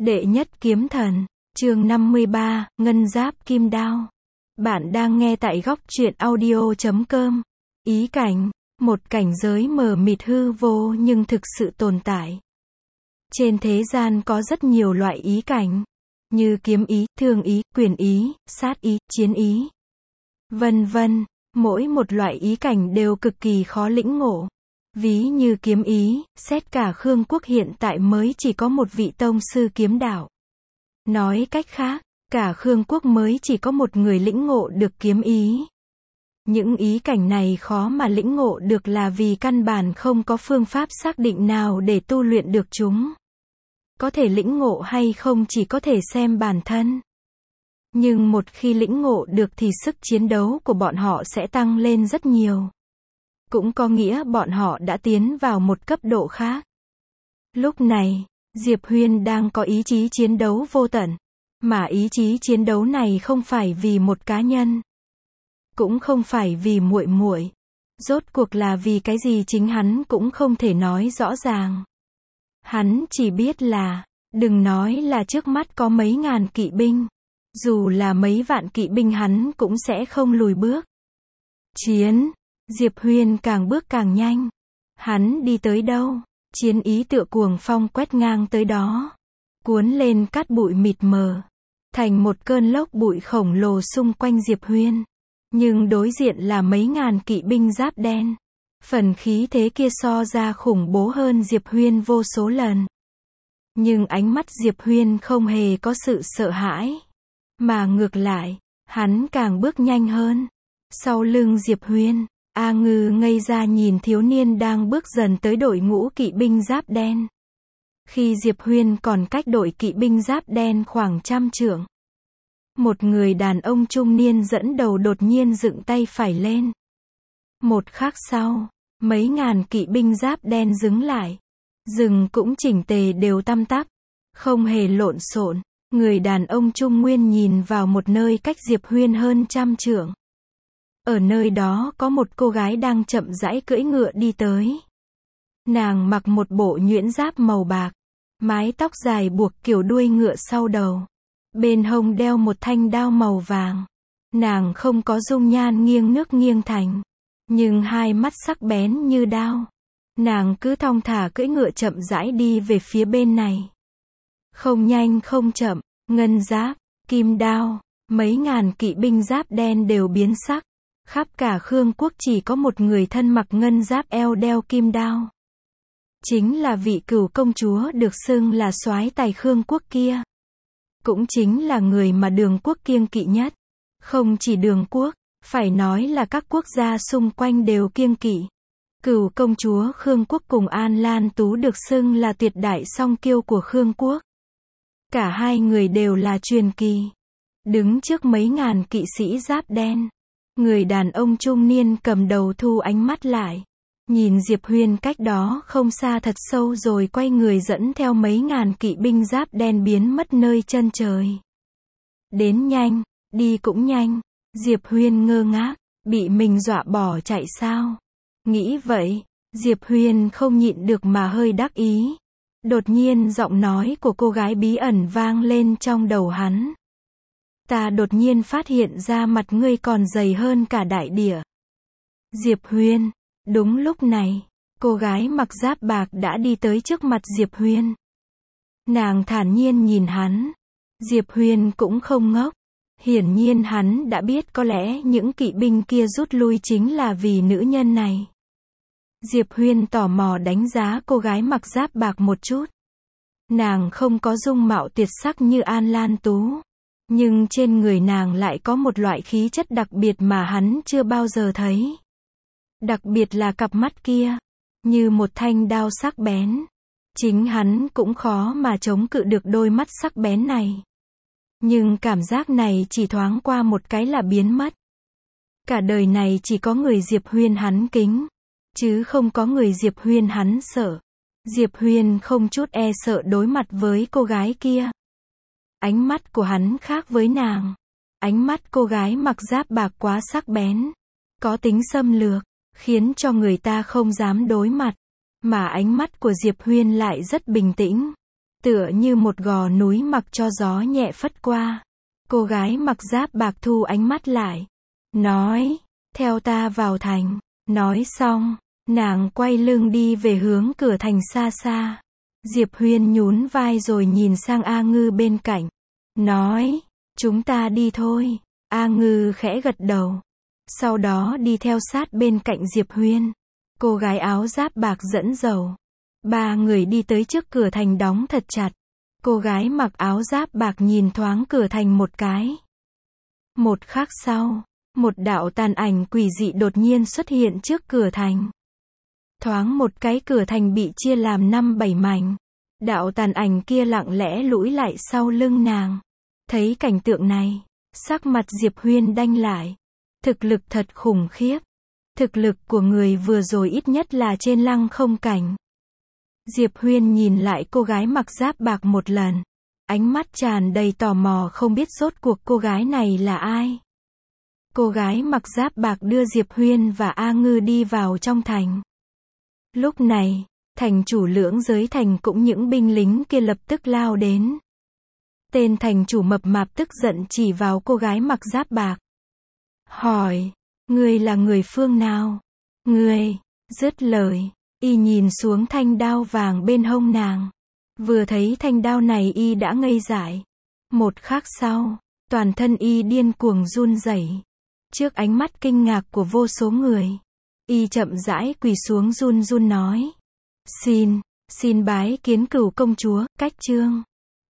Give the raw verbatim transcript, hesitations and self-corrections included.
Đệ nhất kiếm thần, chương năm mươi ba, Ngân Giáp Kim Đao. Bạn đang nghe tại góc truyện audio chấm com. Ý cảnh, một cảnh giới mờ mịt hư vô nhưng thực sự tồn tại. Trên thế gian có rất nhiều loại ý cảnh, như kiếm ý, thương ý, quyền ý, sát ý, chiến ý, vân vân. Mỗi một loại ý cảnh đều cực kỳ khó lĩnh ngộ. Ví như kiếm ý, xét cả Khương quốc hiện tại mới chỉ có một vị tông sư kiếm đạo. Nói cách khác, cả Khương quốc mới chỉ có một người lĩnh ngộ được kiếm ý. Những ý cảnh này khó mà lĩnh ngộ được là vì căn bản không có phương pháp xác định nào để tu luyện được chúng. Có thể lĩnh ngộ hay không chỉ có thể xem bản thân. Nhưng một khi lĩnh ngộ được thì sức chiến đấu của bọn họ sẽ tăng lên rất nhiều. Cũng có nghĩa bọn họ đã tiến vào một cấp độ khác. Lúc này, Diệp Huyên đang có ý chí chiến đấu vô tận. Mà ý chí chiến đấu này không phải vì một cá nhân. Cũng không phải vì muội muội. Rốt cuộc là vì cái gì chính hắn cũng không thể nói rõ ràng. Hắn chỉ biết là, đừng nói là trước mắt có mấy ngàn kỵ binh. Dù là mấy vạn kỵ binh hắn cũng sẽ không lùi bước. Chiến! Diệp Huyên càng bước càng nhanh. Hắn đi tới đâu, chiến ý tựa cuồng phong quét ngang tới đó. Cuốn lên cát bụi mịt mờ. Thành một cơn lốc bụi khổng lồ xung quanh Diệp Huyên. Nhưng đối diện là mấy ngàn kỵ binh giáp đen. Phần khí thế kia so ra khủng bố hơn Diệp Huyên vô số lần. Nhưng ánh mắt Diệp Huyên không hề có sự sợ hãi. Mà ngược lại, hắn càng bước nhanh hơn. Sau lưng Diệp Huyên, A Ngư ngây ra nhìn thiếu niên đang bước dần tới đội ngũ kỵ binh giáp đen. Khi Diệp Huyên còn cách đội kỵ binh giáp đen khoảng trăm trượng. Một người đàn ông trung niên dẫn đầu đột nhiên dựng tay phải lên. Một khắc sau, mấy ngàn kỵ binh giáp đen dừng lại. Rừng cũng chỉnh tề đều tăm tắp, không hề lộn xộn. Người đàn ông trung nguyên nhìn vào một nơi cách Diệp Huyên hơn trăm trượng. Ở nơi đó có một cô gái đang chậm rãi cưỡi ngựa đi tới. Nàng mặc một bộ nhuyễn giáp màu bạc, mái tóc dài buộc kiểu đuôi ngựa sau đầu. Bên hông đeo một thanh đao màu vàng. Nàng không có dung nhan nghiêng nước nghiêng thành, nhưng hai mắt sắc bén như đao. Nàng cứ thong thả cưỡi ngựa chậm rãi đi về phía bên này. Không nhanh không chậm, ngân giáp, kim đao, mấy ngàn kỵ binh giáp đen đều biến sắc. Khắp cả Khương quốc chỉ có một người thân mặc ngân giáp eo đeo kim đao. Chính là vị Cửu công chúa được xưng là soái tài Khương quốc kia. Cũng chính là người mà Đường quốc kiêng kỵ nhất. Không chỉ Đường quốc, phải nói là các quốc gia xung quanh đều kiêng kỵ. Cửu công chúa Khương quốc cùng An Lan Tú được xưng là tuyệt đại song kiêu của Khương quốc. Cả hai người đều là truyền kỳ. Đứng trước mấy ngàn kỵ sĩ giáp đen. Người đàn ông trung niên cầm đầu thu ánh mắt lại. Nhìn Diệp Huyên cách đó không xa thật sâu rồi quay người dẫn theo mấy ngàn kỵ binh giáp đen biến mất nơi chân trời. Đến nhanh, đi cũng nhanh. Diệp Huyên ngơ ngác, bị mình dọa bỏ chạy sao? Nghĩ vậy, Diệp Huyên không nhịn được mà hơi đắc ý. Đột nhiên giọng nói của cô gái bí ẩn vang lên trong đầu hắn. Ta đột nhiên phát hiện ra mặt ngươi còn dày hơn cả đại địa. Diệp Huyên. Đúng lúc này, cô gái mặc giáp bạc đã đi tới trước mặt Diệp Huyên. Nàng thản nhiên nhìn hắn. Diệp Huyên cũng không ngốc. Hiển nhiên hắn đã biết có lẽ những kỵ binh kia rút lui chính là vì nữ nhân này. Diệp Huyên tò mò đánh giá cô gái mặc giáp bạc một chút. Nàng không có dung mạo tuyệt sắc như An Lan Tú. Nhưng trên người nàng lại có một loại khí chất đặc biệt mà hắn chưa bao giờ thấy. Đặc biệt là cặp mắt kia, như một thanh đao sắc bén. Chính hắn cũng khó mà chống cự được đôi mắt sắc bén này. Nhưng cảm giác này chỉ thoáng qua một cái là biến mất. Cả đời này chỉ có người Diệp Huyên hắn kính, chứ không có người Diệp Huyên hắn sợ. Diệp Huyên không chút e sợ đối mặt với cô gái kia. Ánh mắt của hắn khác với nàng. Ánh mắt cô gái mặc giáp bạc quá sắc bén, có tính xâm lược, khiến cho người ta không dám đối mặt. Mà ánh mắt của Diệp Huyên lại rất bình tĩnh. tựa như một gò núi mặc cho gió nhẹ phất qua. Cô gái mặc giáp bạc thu ánh mắt lại, nói, theo ta vào thành. Nói xong, nàng quay lưng đi về hướng cửa thành xa xa. Diệp Huyên nhún vai rồi nhìn sang A Ngư bên cạnh, nói, chúng ta đi thôi. A Ngư khẽ gật đầu, sau đó đi theo sát bên cạnh Diệp Huyên. Cô gái áo giáp bạc dẫn dầu. Ba người đi tới trước cửa thành đóng thật chặt. Cô gái mặc áo giáp bạc nhìn thoáng cửa thành một cái. Một khắc sau, một đạo tàn ảnh quỷ dị đột nhiên xuất hiện trước cửa thành. Thoáng một cái cửa thành bị chia làm năm bảy mảnh. Đạo tàn ảnh kia lặng lẽ lũi lại sau lưng nàng. Thấy cảnh tượng này, sắc mặt Diệp Huyên đanh lại. Thực lực thật khủng khiếp. Thực lực của người vừa rồi ít nhất là trên lăng không cảnh. Diệp Huyên nhìn lại cô gái mặc giáp bạc một lần. Ánh mắt tràn đầy tò mò không biết rốt cuộc cô gái này là ai. Cô gái mặc giáp bạc đưa Diệp Huyên và A Ngư đi vào trong thành. Lúc này, thành chủ lưỡng giới thành cũng những binh lính kia lập tức lao đến. Tên thành chủ mập mạp tức giận chỉ vào cô gái mặc giáp bạc. Hỏi, ngươi là người phương nào? Ngươi, dứt lời, y nhìn xuống thanh đao vàng bên hông nàng. Vừa thấy thanh đao này y đã ngây dại. Một khắc sau, toàn thân y điên cuồng run rẩy. Trước ánh mắt kinh ngạc của vô số người, y chậm rãi quỳ xuống run run nói. Xin, xin bái kiến Cửu công chúa, cách chương.